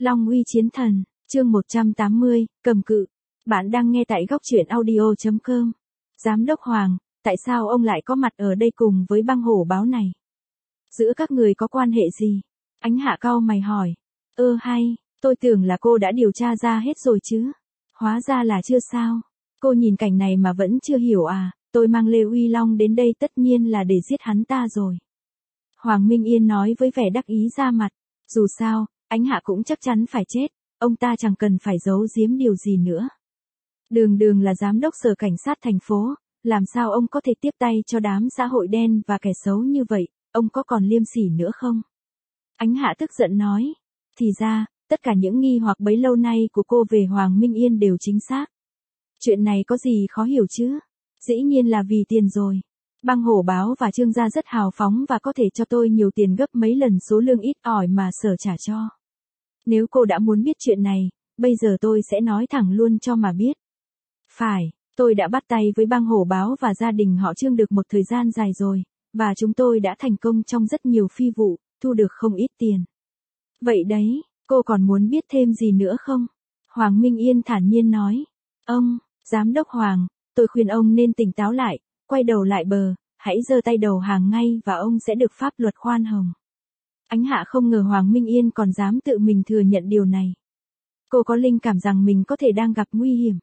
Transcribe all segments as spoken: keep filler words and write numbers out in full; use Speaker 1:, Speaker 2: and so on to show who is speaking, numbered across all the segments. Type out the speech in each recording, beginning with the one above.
Speaker 1: Long uy chiến thần, chương một trăm tám mươi, cầm cự. Bạn đang nghe tại góc truyện audio chấm com. Giám đốc Hoàng, tại sao ông lại có mặt ở đây cùng với băng hổ báo này? Giữa các người có quan hệ gì? Ánh Hạ cau mày hỏi. Ơ hay, tôi tưởng là cô đã điều tra ra hết rồi chứ. Hóa ra là chưa sao. Cô nhìn cảnh này mà vẫn chưa hiểu à, tôi mang Lê Uy Long đến đây tất nhiên là để giết hắn ta rồi. Hoàng Minh Yên nói với vẻ đắc ý ra mặt. Dù sao, Ánh Hạ cũng chắc chắn phải chết, ông ta chẳng cần phải giấu giếm điều gì nữa. Đường Đường là giám đốc sở cảnh sát thành phố, làm sao ông có thể tiếp tay cho đám xã hội đen và kẻ xấu như vậy, ông có còn liêm sỉ nữa không? Ánh Hạ tức giận nói, thì ra, tất cả những nghi hoặc bấy lâu nay của cô về Hoàng Minh Yên đều chính xác. Chuyện này có gì khó hiểu chứ? Dĩ nhiên là vì tiền rồi. Băng hổ báo và Trương gia rất hào phóng và có thể cho tôi nhiều tiền gấp mấy lần số lương ít ỏi mà sở trả cho. Nếu cô đã muốn biết chuyện này, bây giờ tôi sẽ nói thẳng luôn cho mà biết. Phải, tôi đã bắt tay với băng hổ báo và gia đình họ Trương được một thời gian dài rồi, và chúng tôi đã thành công trong rất nhiều phi vụ, thu được không ít tiền. Vậy đấy, cô còn muốn biết thêm gì nữa không? Hoàng Minh Yên thản nhiên nói. Ông, Giám đốc Hoàng, tôi khuyên ông nên tỉnh táo lại, quay đầu lại bờ, hãy giơ tay đầu hàng ngay và ông sẽ được pháp luật khoan hồng. Ánh Hạ không ngờ Hoàng Minh Yên còn dám tự mình thừa nhận điều này. Cô có linh cảm rằng mình có thể đang gặp nguy hiểm.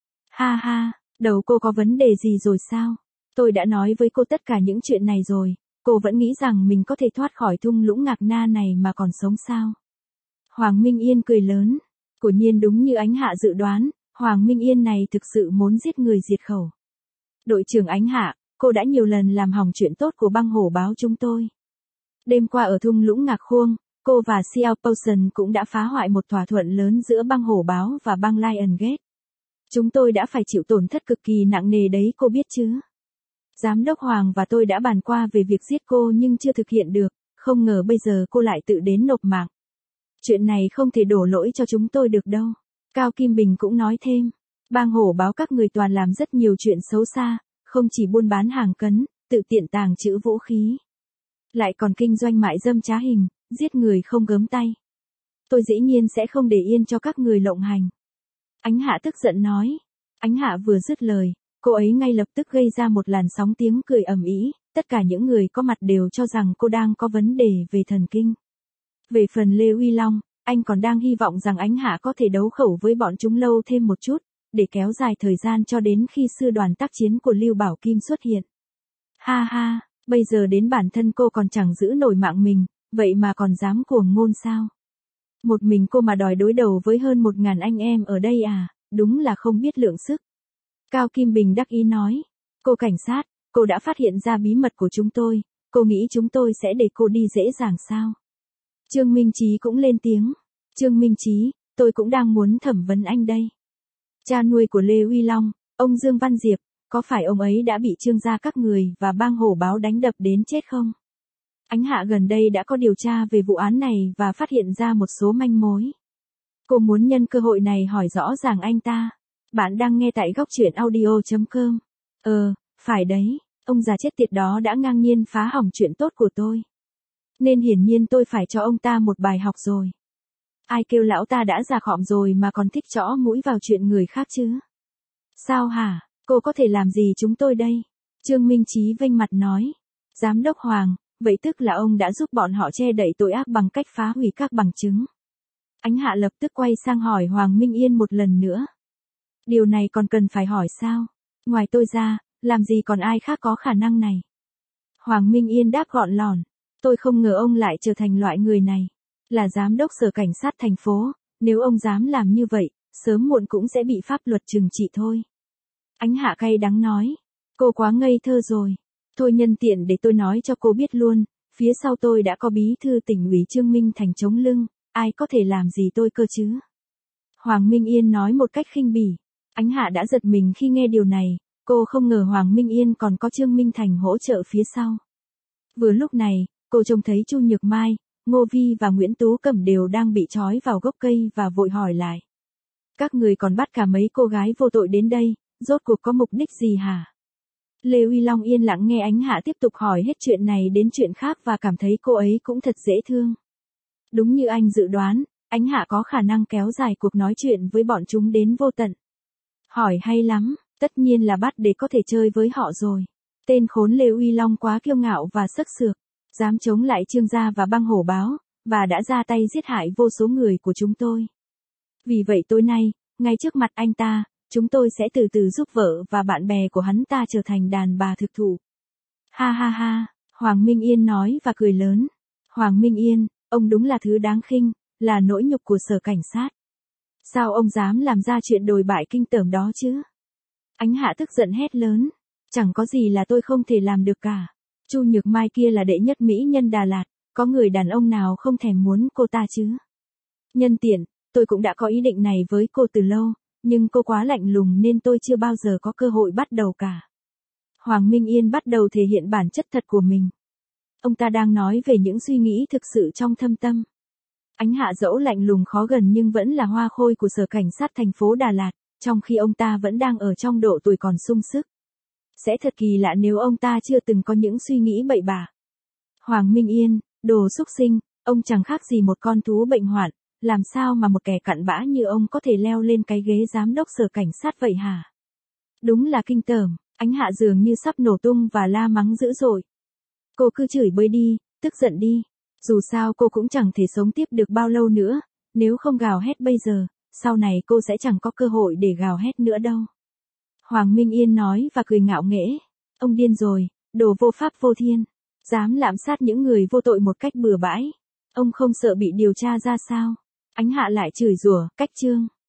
Speaker 1: Ha ha, đầu cô có vấn đề gì rồi sao? Tôi đã nói với cô tất cả những chuyện này rồi, cô vẫn nghĩ rằng mình có thể thoát khỏi thung lũng ngạc na này mà còn sống sao? Hoàng Minh Yên cười lớn. Quả nhiên đúng như Ánh Hạ dự đoán, Hoàng Minh Yên này thực sự muốn giết người diệt khẩu. Đội trưởng Ánh Hạ, cô đã nhiều lần làm hỏng chuyện tốt của băng hổ báo chúng tôi. Đêm qua ở thung lũng Ngạc Khuông, cô và Xiao Potion cũng đã phá hoại một thỏa thuận lớn giữa băng hổ báo và băng Lion Gate. Chúng tôi đã phải chịu tổn thất cực kỳ nặng nề đấy cô biết chứ. Giám đốc Hoàng và tôi đã bàn qua về việc giết cô nhưng chưa thực hiện được, không ngờ bây giờ cô lại tự đến nộp mạng. Chuyện này không thể đổ lỗi cho chúng tôi được đâu. Cao Kim Bình cũng nói thêm, bang hổ báo các người toàn làm rất nhiều chuyện xấu xa, không chỉ buôn bán hàng cấm, tự tiện tàng trữ vũ khí. Lại còn kinh doanh mại dâm trá hình, giết người không gớm tay. Tôi dĩ nhiên sẽ không để yên cho các người lộng hành. Ánh Hạ tức giận nói. Ánh Hạ vừa dứt lời, cô ấy ngay lập tức gây ra một làn sóng tiếng cười ầm ĩ, tất cả những người có mặt đều cho rằng cô đang có vấn đề về thần kinh. Về phần Lê Uy Long, anh còn đang hy vọng rằng Ánh Hạ có thể đấu khẩu với bọn chúng lâu thêm một chút, để kéo dài thời gian cho đến khi sư đoàn tác chiến của Lưu Bảo Kim xuất hiện. Ha ha, bây giờ đến bản thân cô còn chẳng giữ nổi mạng mình, vậy mà còn dám cuồng ngôn sao? Một mình cô mà đòi đối đầu với hơn một ngàn anh em ở đây à, đúng là không biết lượng sức. Cao Kim Bình đắc ý nói, cô cảnh sát, cô đã phát hiện ra bí mật của chúng tôi, cô nghĩ chúng tôi sẽ để cô đi dễ dàng sao? Trương Minh Chí cũng lên tiếng, Trương Minh Chí, tôi cũng đang muốn thẩm vấn anh đây. Cha nuôi của Lê Uy Long, ông Dương Văn Diệp, có phải ông ấy đã bị Trương gia các người và bang hổ báo đánh đập đến chết không? Ánh Hạ gần đây đã có điều tra về vụ án này và phát hiện ra một số manh mối. Cô muốn nhân cơ hội này hỏi rõ ràng anh ta. Bạn đang nghe tại góc truyện audio chấm com. Ờ, phải đấy, ông già chết tiệt đó đã ngang nhiên phá hỏng chuyện tốt của tôi. Nên hiển nhiên tôi phải cho ông ta một bài học rồi. Ai kêu lão ta đã già khọm rồi mà còn thích chõ mũi vào chuyện người khác chứ? Sao hả, cô có thể làm gì chúng tôi đây? Trương Minh Chí vênh mặt nói. Giám đốc Hoàng, vậy tức là ông đã giúp bọn họ che đậy tội ác bằng cách phá hủy các bằng chứng. Ánh Hạ lập tức quay sang hỏi Hoàng Minh Yên một lần nữa. Điều này còn cần phải hỏi sao? Ngoài tôi ra, làm gì còn ai khác có khả năng này? Hoàng Minh Yên đáp gọn lỏn. Tôi không ngờ ông lại trở thành loại người này. Là giám đốc sở cảnh sát thành phố, nếu ông dám làm như vậy, sớm muộn cũng sẽ bị pháp luật trừng trị thôi. Ánh Hạ cay đắng nói. Cô quá ngây thơ rồi. Thôi nhân tiện để tôi nói cho cô biết luôn, phía sau tôi đã có bí thư tỉnh ủy Trương Minh Thành chống lưng, ai có thể làm gì tôi cơ chứ? Hoàng Minh Yên nói một cách khinh bỉ. Ánh Hạ đã giật mình khi nghe điều này, cô không ngờ Hoàng Minh Yên còn có Trương Minh Thành hỗ trợ phía sau. Vừa lúc này, cô trông thấy Chu Nhược Mai, Ngô Vi và Nguyễn Tú Cẩm đều đang bị trói vào gốc cây và vội hỏi lại. Các người còn bắt cả mấy cô gái vô tội đến đây, rốt cuộc có mục đích gì hả? Lê Uy Long yên lặng nghe Ánh Hạ tiếp tục hỏi hết chuyện này đến chuyện khác và cảm thấy cô ấy cũng thật dễ thương. Đúng như anh dự đoán, Ánh Hạ có khả năng kéo dài cuộc nói chuyện với bọn chúng đến vô tận. Hỏi hay lắm, tất nhiên là bắt để có thể chơi với họ rồi. Tên khốn Lê Uy Long quá kiêu ngạo và sức sược, dám chống lại Trương gia và băng hổ báo, và đã ra tay giết hại vô số người của chúng tôi. Vì vậy tối nay, ngay trước mặt anh ta, chúng tôi sẽ từ từ giúp vợ và bạn bè của hắn ta trở thành đàn bà thực thụ. Ha ha ha, Hoàng Minh Yên nói và cười lớn. Hoàng Minh Yên, ông đúng là thứ đáng khinh, là nỗi nhục của sở cảnh sát. Sao ông dám làm ra chuyện đồi bại kinh tởm đó chứ? Ánh Hạ tức giận hét lớn. Chẳng có gì là tôi không thể làm được cả. Chu Nhược Mai kia là đệ nhất mỹ nhân Đà Lạt, có người đàn ông nào không thèm muốn cô ta chứ? Nhân tiện, tôi cũng đã có ý định này với cô từ lâu, nhưng cô quá lạnh lùng nên tôi chưa bao giờ có cơ hội bắt đầu cả. Hoàng Minh Yên bắt đầu thể hiện bản chất thật của mình. Ông ta đang nói về những suy nghĩ thực sự trong thâm tâm. Ánh Hạ dẫu lạnh lùng khó gần nhưng vẫn là hoa khôi của sở cảnh sát thành phố Đà Lạt, trong khi ông ta vẫn đang ở trong độ tuổi còn sung sức. Sẽ thật kỳ lạ nếu ông ta chưa từng có những suy nghĩ bậy bạ. Hoàng Minh Yên, đồ xúc sinh, ông chẳng khác gì một con thú bệnh hoạn, làm sao mà một kẻ cặn bã như ông có thể leo lên cái ghế giám đốc sở cảnh sát vậy hả? Đúng là kinh tởm, Ánh Hạ dường như sắp nổ tung và la mắng dữ dội. Cô cứ chửi bới đi, tức giận đi. Dù sao cô cũng chẳng thể sống tiếp được bao lâu nữa, nếu không gào hét bây giờ, sau này cô sẽ chẳng có cơ hội để gào hét nữa đâu. Hoàng Minh Yên nói và cười ngạo nghễ. Ông điên rồi, đồ vô pháp vô thiên, dám lạm sát những người vô tội một cách bừa bãi. Ông không sợ bị điều tra ra sao? Ánh Hạ lại chửi rủa, cách trương.